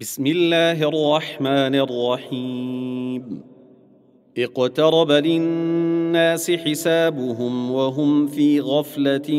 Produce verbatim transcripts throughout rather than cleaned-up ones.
بسم الله الرحمن الرحيم. اقترب للناس حسابهم وهم في غفلة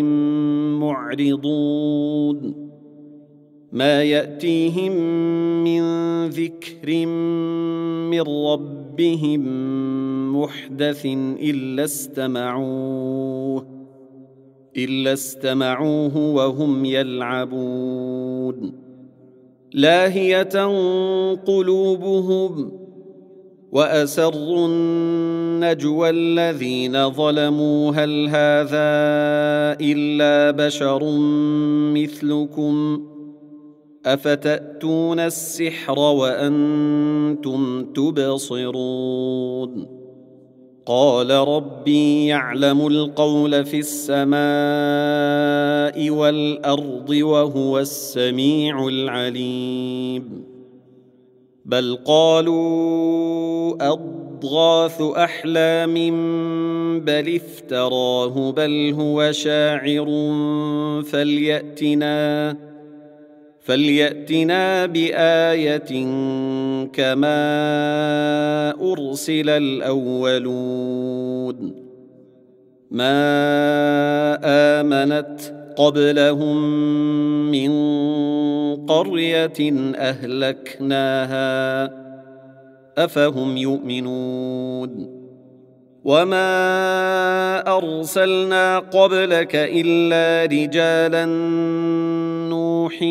معرضون ما يأتيهم من ذكر من ربهم محدث إلا استمعوه إلا استمعوه وهم يلعبون لاهية قلوبهم وأسروا النجوى الذين ظلموا هل هذا إلا بشر مثلكم أفتأتون السحر وأنتم تبصرون قال ربي يعلم القول في السماء والأرض وهو السميع العليم بل قالوا أضغاث أحلام بل افتراه بل هو شاعر فليأتنا فليأتنا بآية كما أرسل الأولون ما آمنت قبلهم من قرية أهلكناها أفهم يؤمنون وما أرسلنا قبلك إلا رجالا نوحي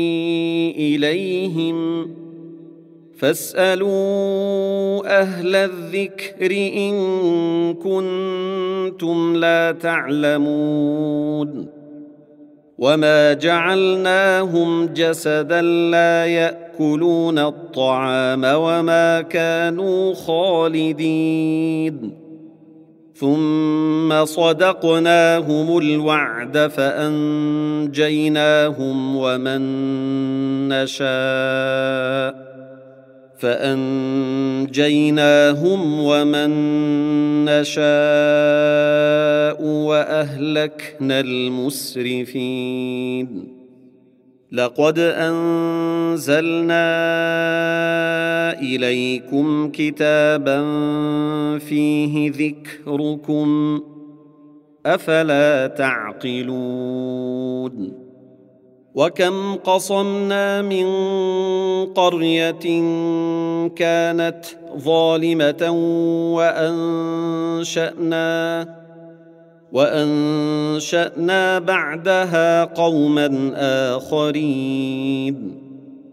إليهم فاسألوا أهل الذكر إن كنتم لا تعلمون وما جعلناهم جسدا لا يأكلون الطعام وما كانوا خالدين ثم صدقناهم الوعد فأنجيناهم ومن نشاء فأنجيناهم ومن نشاء وأهلكنا المسرفين لقد أنزلنا إليكم كتابا فيه ذكركم أفلا تعقلون وكم قصمنا من قرية كانت ظالمة وأنشأنا وأنشأنا بعدها قوما آخرين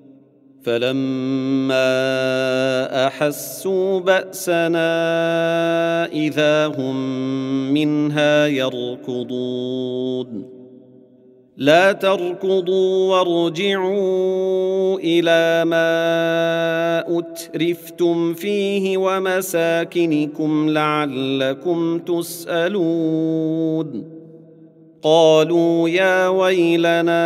فلما أحسوا بأسنا إذا هم منها يركضون لا تركضوا وارجعوا إلى ما أترفتم فيه ومساكنكم لعلكم تسألون قالوا يا ويلنا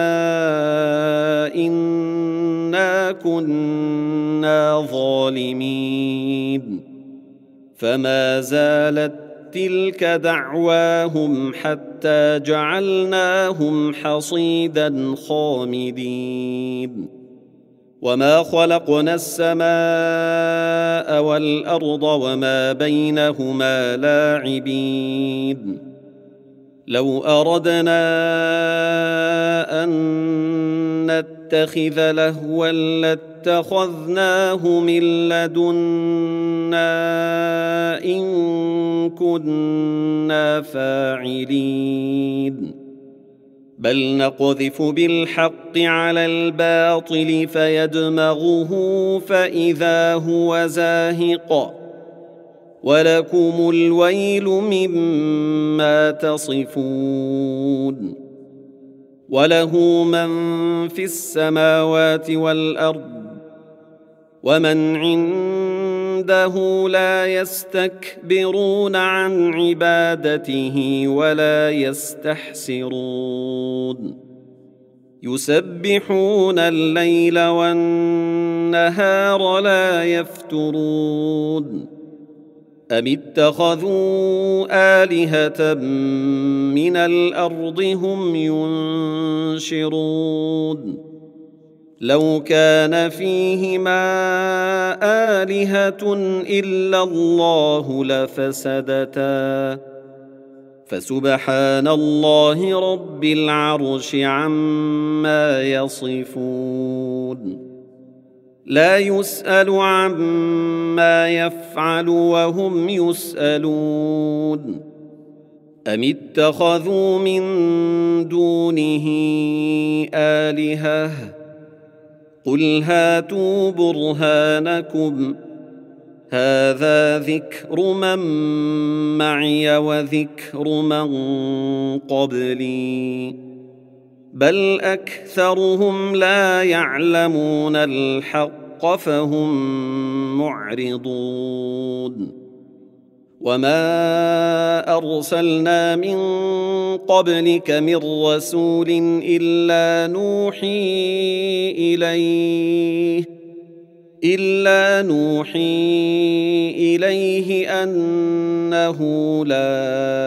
إنا كنا ظالمين فما زالت تلك دعواهم حتى جعلناهم حصيدا خامدين وما خلقنا السماء والأرض وما بينهما لاعبين لو أردنا أن نتخذ لهوا لاتخذناه من لدنا إن كنا فاعلين بل نقذف بالحق على الباطل فيدمغه فإذا هو زاهق ولكم الويل مما تصفون وله من في السماوات والأرض ومن عنده لا يستكبرون عن عبادته ولا يستحسرون يسبحون الليل والنهار لا يفترون أم اتخذوا آلهة من الأرض هم ينشرون لو كان فيهما آلهة إلا الله لفسدتا فسبحان الله رب العرش عما يصفون لا يسأل عما يفعل وهم يسألون أم اتخذوا من دونه آلهة قل هاتوا برهانكم هذا ذكر من معي وذكر من قبلي بل أكثرهم لا يعلمون الحق فهم معرضون وما أرسلنا من قبلك من رسول إلا نوحي إليه إلا نوحي إليه أنه لا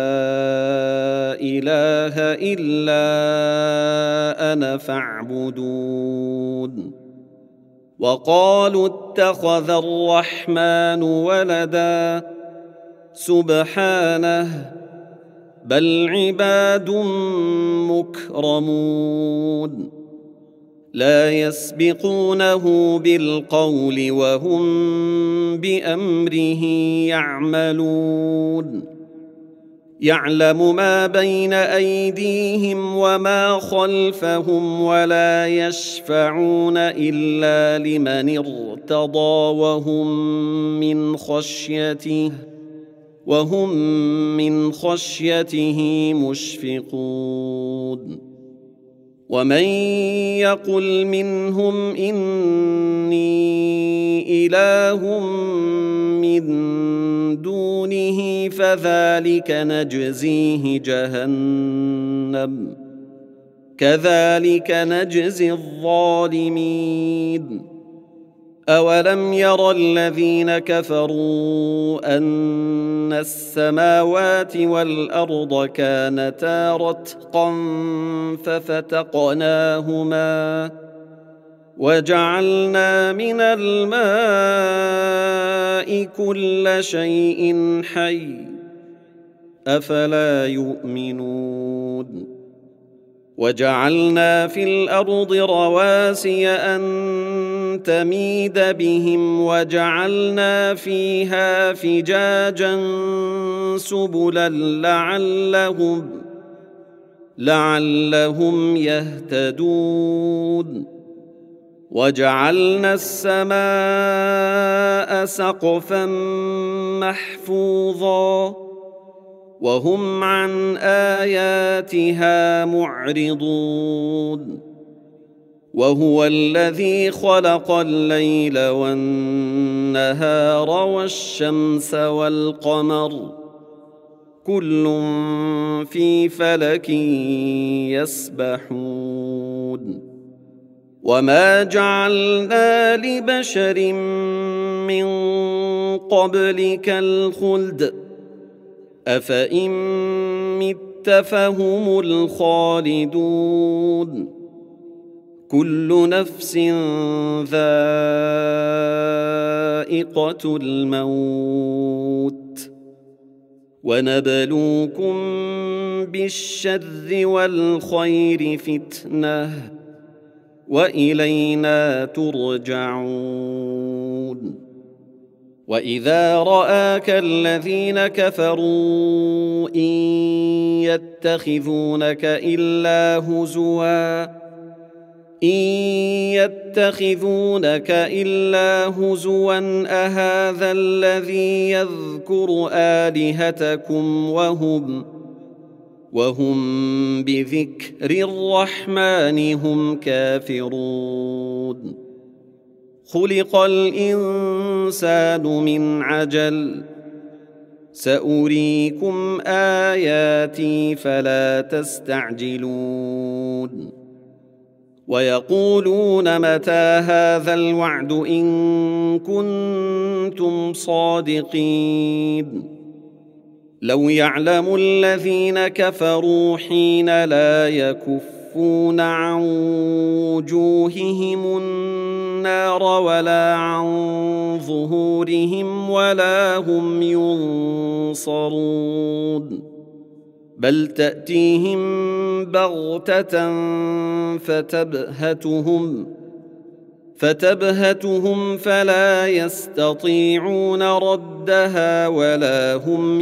إله إلا أنا فاعبدون وقالوا اتخذ الرحمن ولدا سبحانه بل عباد مكرمون لا يسبقونه بالقول وهم بأمره يعملون يعلم ما بين أيديهم وما خلفهم ولا يشفعون إلا لمن ارتضى وهم من خشيته وهم من خشيته مشفقون ومن يقل منهم إني إله من دونه فذلك نجزيه جهنم كذلك نجزي الظالمين أولم ير الذين كفروا أن السماوات والأرض كانتا رتقا ففتقناهما وجعلنا من الماء كل شيء حي أفلا يؤمنون وجعلنا في الأرض رواسي أن تميد بهم وجعلنا فيها فجاجا سبلا لعلهم لعلهم يهتدون وجعلنا السماء سقفا محفوظا وهم عن آياتها معرضون وهو الذي خلق الليل والنهار والشمس والقمر كل في فلك يسبحون وما جعلنا لبشر من قبلك الخلد أفإن مت فهم الخالدون كل نفس ذائقة الموت ونبلوكم بالشر والخير فتنة وإلينا ترجعون وإذا رآك الذين كفروا إن يتخذونك إلا هزوا إن يتخذونك إلا هزوا أهذا الذي يذكر آلهتكم وهم وهم بذكر الرحمن هم كافرون خلق الإنسان من عجل سأريكم آياتي فلا تستعجلون ويقولون متى هذا الوعد إن كنتم صادقين لو يعلم الذين كفروا حين لا يكف يكفون عن وجوههم النار ولا عن ظهورهم ولا هم ينصرون بل تأتيهم بغتة فتبهتهم فتبهتهم فلا يستطيعون ردها ولا هم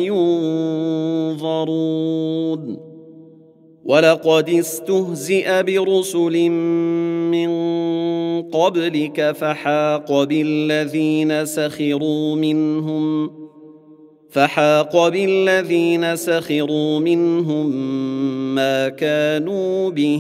ينظرون ولقد استهزئ برسل من قبلك فحاق بالذين سخروا منهم فحاق بالذين سخروا منهم ما كانوا به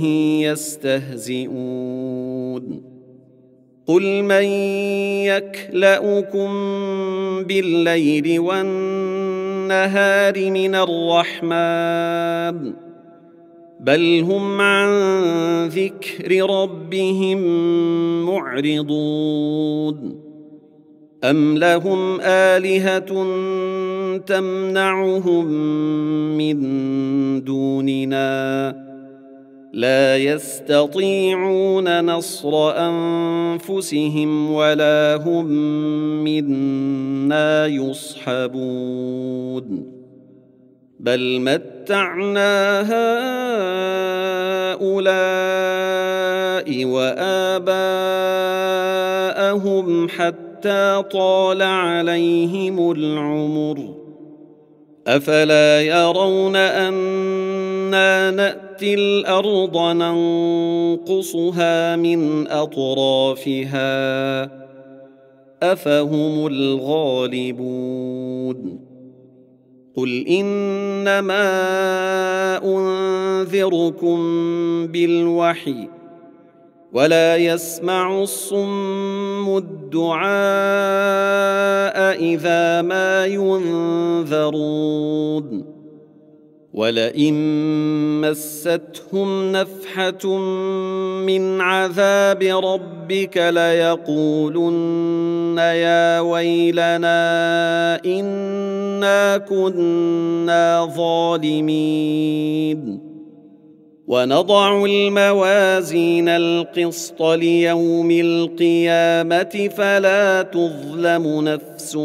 يستهزئون قل من يكلؤكم بالليل والنهار من الرحمن بل هم عن ذكر ربهم معرضون أم لهم آلهة تمنعهم من دوننا لا يستطيعون نصر أنفسهم ولا هم منا يصحبون بل متعنا هؤلاء وآباءهم حتى طال عليهم العمر أفلا يرون أنا نأتي الأرض ننقصها من أطرافها أفهم الغالبون قل إنما أنذركم بالوحي ولا يسمع الصم الدعاء إذا ما ينذرون ولئن مستهم نفحة من عذاب ربك ليقولن يا ويلنا إنا كنا ظالمين ونضع الموازين القسط ليوم القيامة فلا تظلم نفس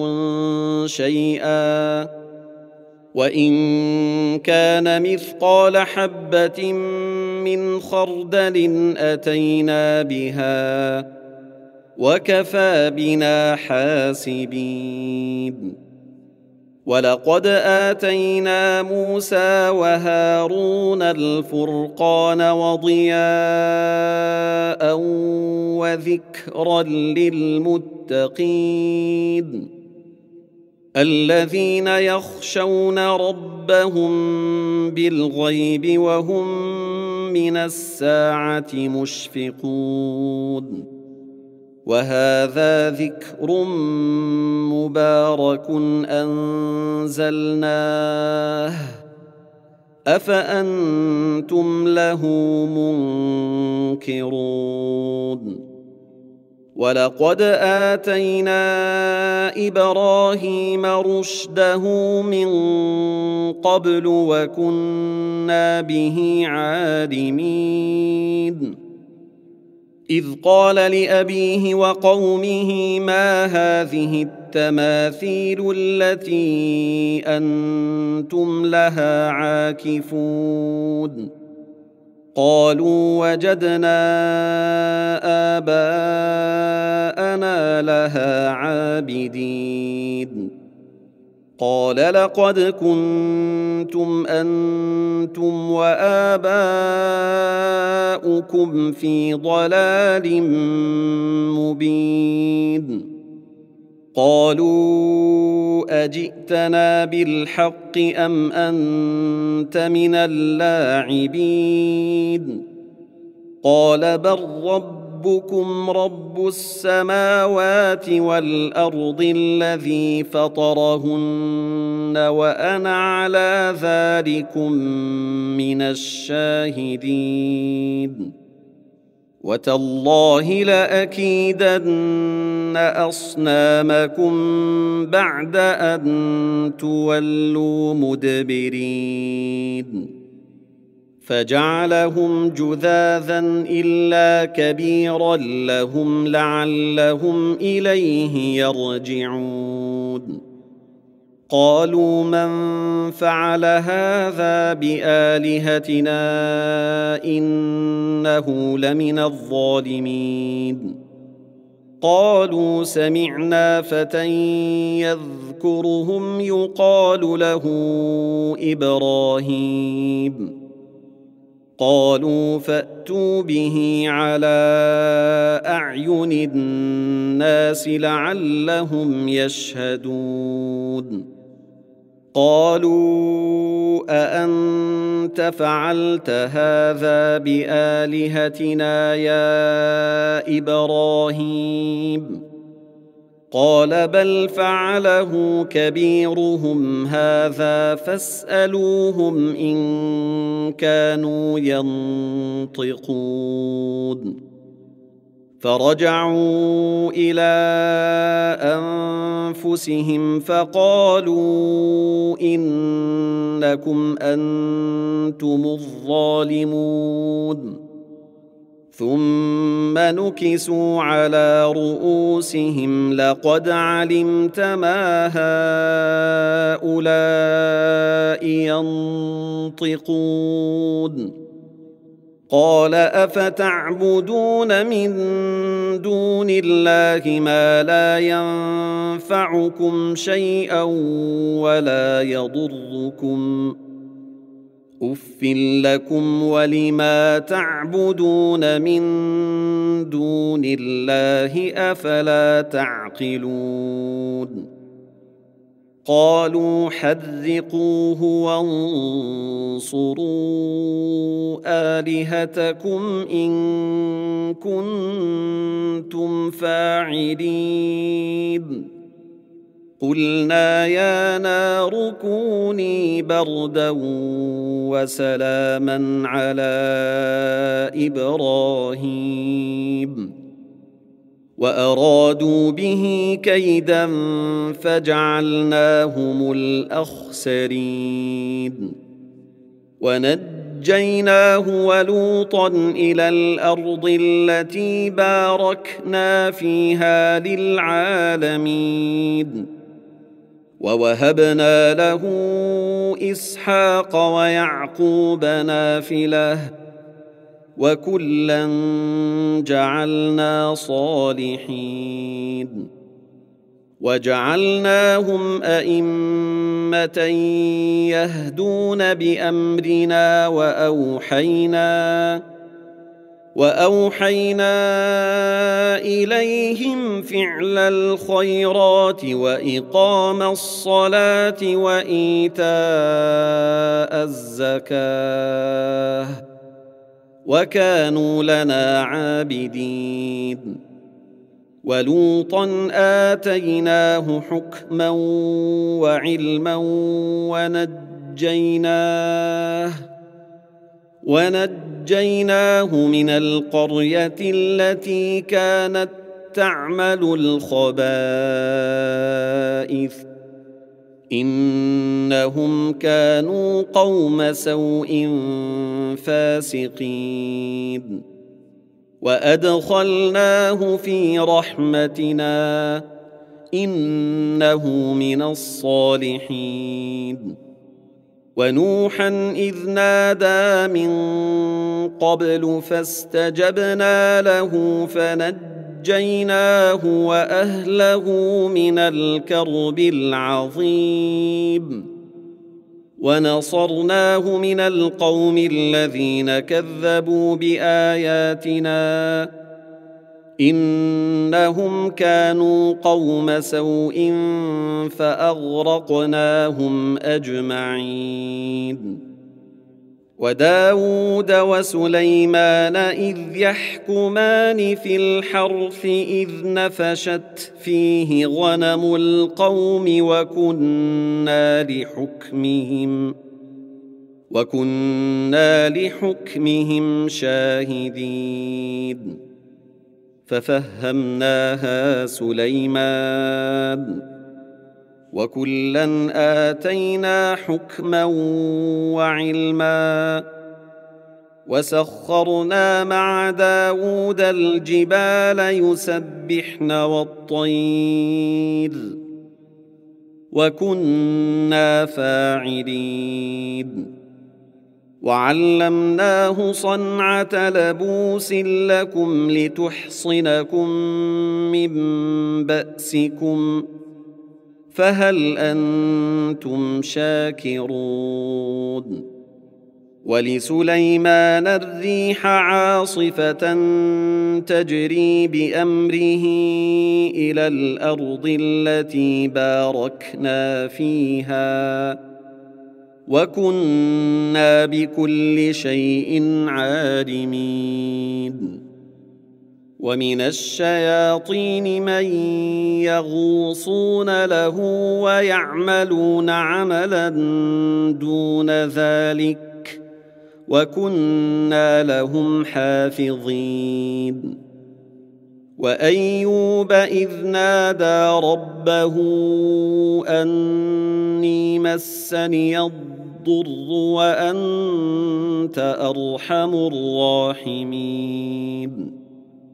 شيئا وإن كان مثقال حبة من خردل أتينا بها وكفى بنا حاسبين ولقد آتينا موسى وهارون الفرقان وضياء وذكرا للمتقين الذين يخشون ربهم بالغيب وهم من الساعة مشفقون وهذا ذكر مبارك أنزلناه أفأنتم له منكرون ولقد آتينا إبراهيم رشده من قبل وكنا به عالمين إذ قال لأبيه وقومه ما هذه التماثيل التي أنتم لها عاكفون قالوا وجدنا آباءنا لها عابدين قال لقد كنتم أنتم وآباؤكم في ضلال مبين قالوا أجئتنا بالحق أم أنت من اللاعبين قال بل ربكم رب السماوات والأرض الذي فطرهن وأنا على ذلكم من الشاهدين وتالله لأكيدن أصنامكم بعد أن تولوا مدبرين فجعلهم جذاذا إلا كبيرا لهم لعلهم إليه يرجعون قالوا من فعل هذا بآلهتنا إنه لمن الظالمين قالوا سمعنا فتى يذكرهم يقال له إبراهيم قالوا فأتوا به على أعين الناس لعلهم يشهدون قالوا أأنت فعلت هذا بآلهتنا يا إبراهيم قال بل فعله كبيرهم هذا فاسألوهم إن كانوا ينطقون فرجعوا إلى أنفسهم فقالوا إنكم أنتم الظالمون ثم نكسوا على رؤوسهم لقد علمت ما هؤلاء ينطقون قال أفتعبدون من دون الله ما لا ينفعكم شيئا ولا يضركم أف لكم ولما تعبدون من دون الله أفلا تعقلون قالوا حرقوه وانصروا آلهتكم إن كنتم فاعلين قلنا يا نار كوني بردا وسلاما على إبراهيم وأرادوا به كيدا فجعلناهم الأخسرين ونجيناه ولوطا إلى الأرض التي باركنا فيها للعالمين ووهبنا له إسحاق ويعقوب نافلة وكلا جعلنا صالحين وجعلناهم أئمة يهدون بأمرنا وأوحينا وأوحينا إليهم فعل الخيرات وإقام الصلاة وإيتاء الزكاة وكانوا لنا عابدين ولوطا آتيناه حكما وعلما ونجيناه ونجيناه من القرية التي كانت تعمل الخبائث إنهم كانوا قوم سوء فاسقين وأدخلناه في رحمتنا إنه من الصالحين ونوحا إذ نادى من قبل فاستجبنا له فنجيناه وأهله من الكرب العظيم ونصرناه من القوم الذين كذبوا بآياتنا إنهم كانوا قوم سوء فأغرقناهم أجمعين وداود وسليمان إذ يحكمان في الحرث إذ نفشت فيه غنم القوم وكنا لحكمهم وكنا لحكمهم شاهدين ففهمناها سليمان وكلا آتينا حكما وعلما وسخرنا مع داود الجبال يسبحن والطير وكنا فاعلين وعلمناه صنعة لبوس لكم لتحصنكم من بأسكم فهل أنتم شاكرون ولسليمان الريح عاصفة تجري بأمره إلى الأرض التي باركنا فيها وكنا بكل شيء عالمين ومن الشياطين من يغوصون له ويعملون عملا دون ذلك وكنا لهم حافظين وأيوب إذ نادى ربه أني مسني الضر وأنت أرحم الراحمين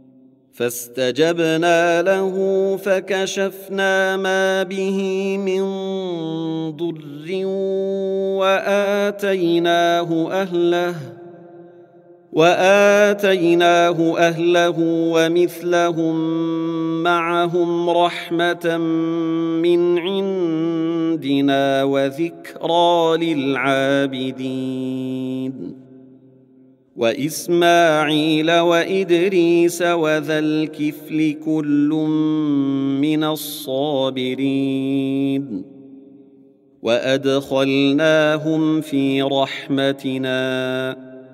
فاستجبنا له فكشفنا ما به من ضر وآتيناه أهله وآتيناه أهله ومثلهم معهم رحمة من عندنا وذكرى للعابدين وإسماعيل وإدريس وذا الكفل كل من الصابرين وأدخلناهم في رحمتنا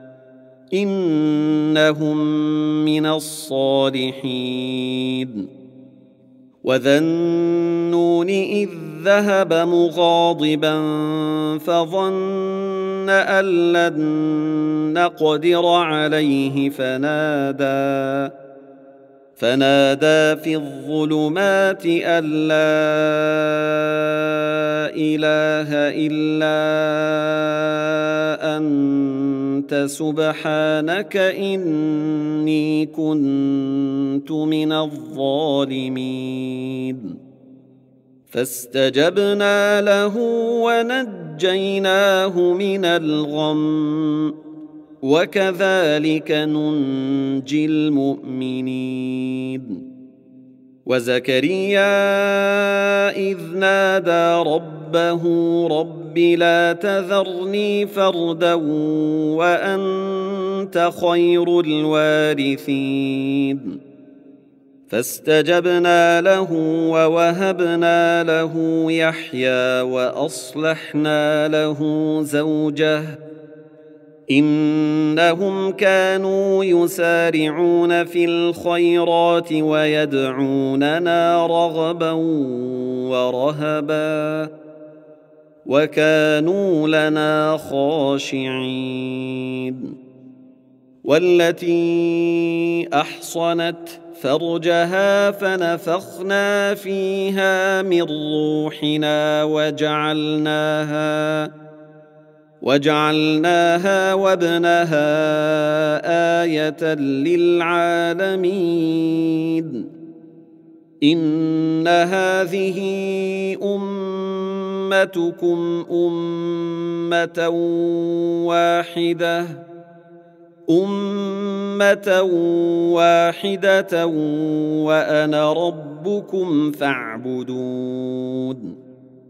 إنهم من الصالحين وذا النون إذ ذهب مغاضبا فظن أن لن نقدر عليه فنادى فنادى في الظلمات أن لا إله إلا أنت سبحانك إني كنت من الظالمين فاستجبنا له ونجيناه من الغم وكذلك ننجي المؤمنين وزكريا إذ نادى ربه رب لا تذرني فردا وأنت خير الوارثين فاستجبنا له ووهبنا له يحيى وأصلحنا له زوجه إنهم كانوا يسارعون في الخيرات ويدعوننا رغبا ورهبا وكانوا لنا خاشعين والتي أحصنت فرجها فنفخنا فيها من روحنا وجعلناها وجعلناها وابنها آية للعالمين إن هذه أمتكم أمة واحدة أمة واحدة وأنا ربكم فاعبدون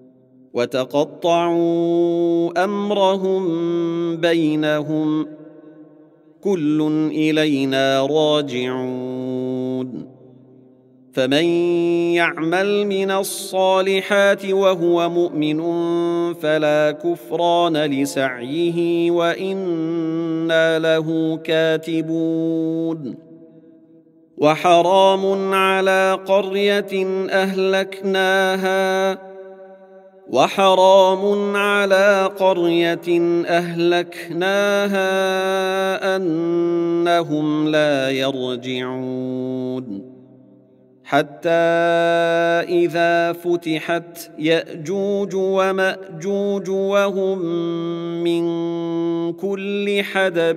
وتقطعوا أمرهم بينهم كل إلينا راجعون فمن يعمل من الصالحات وهو مؤمن فلا كفران لسعيه وإنا له كاتبون وحرام على قرية أهلكناها وحرام على قرية أهلكناها أنهم لا يرجعون حتى إذا فتحت يأجوج ومأجوج وهم من كل حدب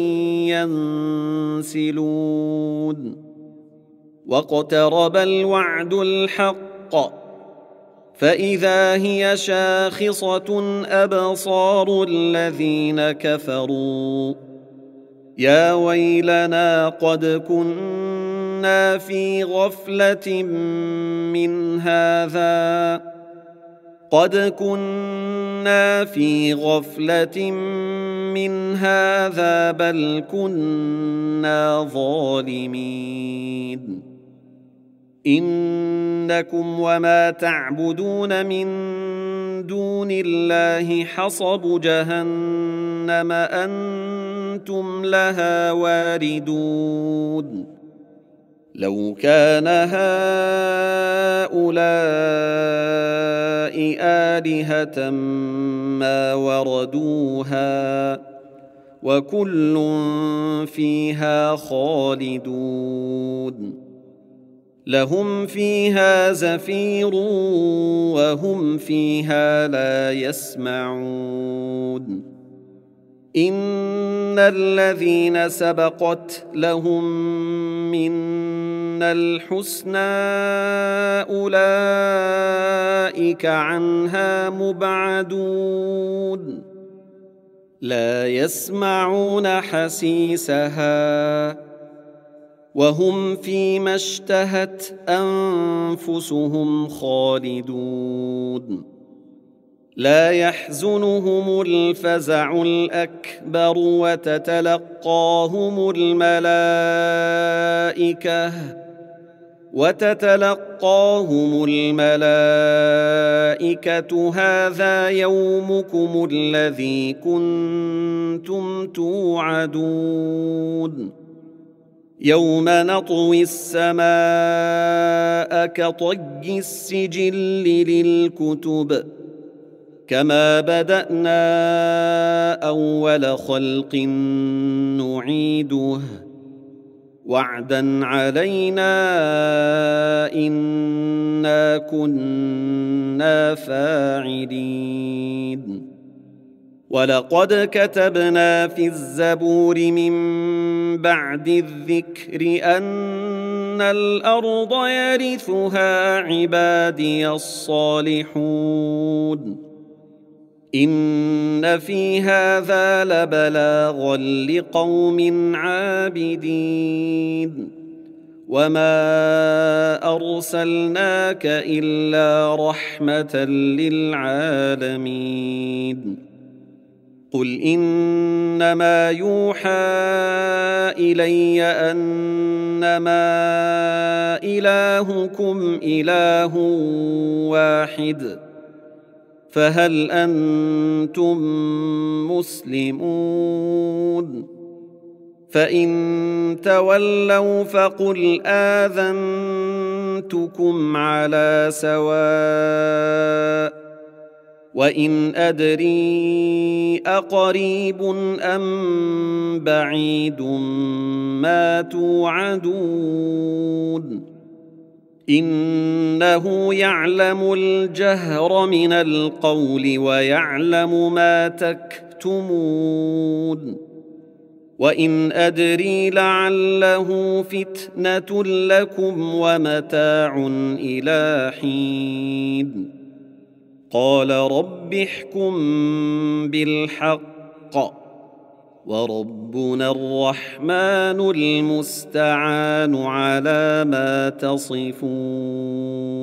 ينسلون واقترب الوعد الحق فإذا هي شاخصة أبصار الذين كفروا يا ويلنا قد كنا في غفلة من هذا قد كنا في غفلة من هذا بل كنا ظالمين إنكم وما تعبدون من دون الله حصب جهنم أنتم لها واردون لو كان هؤلاء آلهة ما وردوها وكل فيها خالدون لهم فيها زفير وهم فيها لا يسمعون إن الذين سبقت لهم منا الحسنى أولئك عنها مبعدون لا يسمعون حسيسها وهم فيما اشتهت أنفسهم خالدون لا يحزنهم الفزع الأكبر وتتلقاهم الملائكة وتتلقاهم الملائكة هذا يومكم الذي كنتم توعدون يوم نطوي السماء كطي السجل للكتب كما بدأنا أول خلق نعيده وعدا علينا إنا كنا فاعلين ولقد كتبنا في الزبور من بعد الذكر أن الأرض يرثها عبادي الصالحون إن في هذا لبلاغا لقوم عابدين وما أرسلناك إلا رحمة للعالمين قل إنما يوحى إلي أنما إلهكم إله واحد فهل أنتم مسلمون فإن تولوا فقل آذنتكم على سواء وإن أدري أقريب أم بعيد ما توعدون إنه يعلم الجهر من القول ويعلم ما تكتمون وإن أدري لعله فتنة لكم ومتاع إلى حين قال رب احكم بالحق وربنا الرحمن المستعان على ما تصفون.